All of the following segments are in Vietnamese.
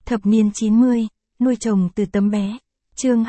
Thập niên 90, nuôi chồng từ tấm bé. Chương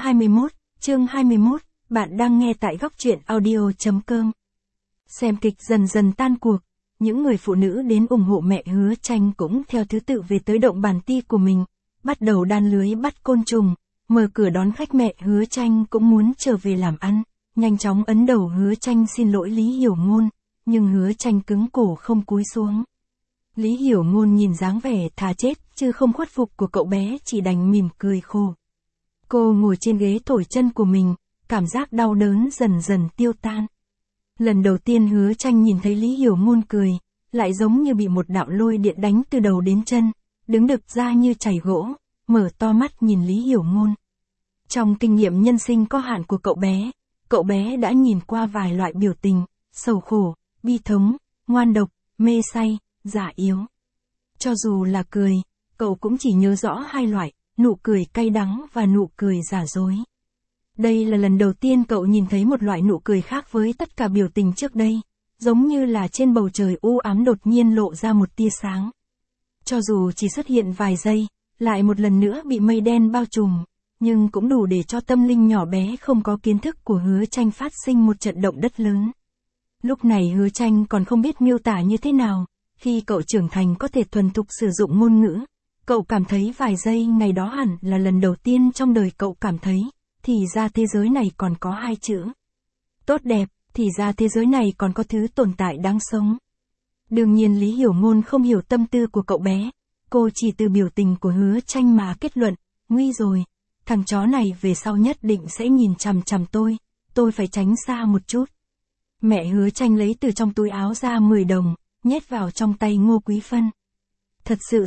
21, bạn đang nghe tại góc truyện audio.com. Xem kịch dần dần tan cuộc, những người phụ nữ đến ủng hộ mẹ Hứa Tranh cũng theo thứ tự về tới động bàn ti của mình, bắt đầu đan lưới bắt côn trùng, mở cửa đón khách. Mẹ Hứa Tranh cũng muốn trở về làm ăn, nhanh chóng ấn đầu Hứa Tranh xin lỗi Lý Hiểu Ngôn, nhưng Hứa Tranh cứng cổ không cúi xuống. Lý Hiểu Ngôn nhìn dáng vẻ thà chết chứ không khuất phục của cậu bé, chỉ đành mỉm cười khổ. Cô ngồi trên ghế thổi chân của mình, cảm giác đau đớn dần dần tiêu tan. Lần đầu tiên Hứa Tranh nhìn thấy Lý Hiểu Ngôn cười, lại giống như bị một đạo lôi điện đánh từ đầu đến chân, đứng đực ra như chảy gỗ, mở to mắt nhìn Lý Hiểu Ngôn. Trong kinh nghiệm nhân sinh có hạn của cậu bé đã nhìn qua vài loại biểu tình, sầu khổ, bi thống, ngoan độc, mê say, giả yếu. Cho dù là cười, cậu cũng chỉ nhớ rõ hai loại, nụ cười cay đắng và nụ cười giả dối. Đây là lần đầu tiên cậu nhìn thấy một loại nụ cười khác với tất cả biểu tình trước đây, giống như là trên bầu trời u ám đột nhiên lộ ra một tia sáng. Cho dù chỉ xuất hiện vài giây, lại một lần nữa bị mây đen bao trùm, nhưng cũng đủ để cho tâm linh nhỏ bé không có kiến thức của Hứa Tranh phát sinh một trận động đất lớn. Lúc này Hứa Tranh còn không biết miêu tả như thế nào, khi cậu trưởng thành có thể thuần thục sử dụng ngôn ngữ, cậu cảm thấy vài giây ngày đó hẳn là lần đầu tiên trong đời cậu cảm thấy, thì ra thế giới này còn có hai chữ. Tốt đẹp, thì ra thế giới này còn có thứ tồn tại đáng sống. Đương nhiên Lý Hiểu Ngôn không hiểu tâm tư của cậu bé, cô chỉ từ biểu tình của Hứa Tranh mà kết luận, nguy rồi, thằng chó này về sau nhất định sẽ nhìn chằm chằm tôi phải tránh xa một chút. Mẹ Hứa Tranh lấy từ trong túi áo ra 10 đồng, nhét vào trong tay Ngô Quý Phân. Thật sự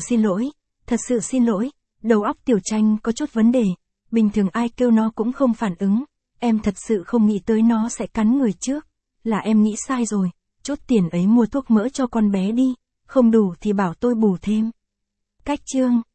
xin lỗi, đầu óc Tiểu Tranh có chút vấn đề, bình thường ai kêu nó cũng không phản ứng, em thật sự không nghĩ tới nó sẽ cắn người trước, là em nghĩ sai rồi, chút tiền ấy mua thuốc mỡ cho con bé đi, không đủ thì bảo tôi bù thêm. Cách chương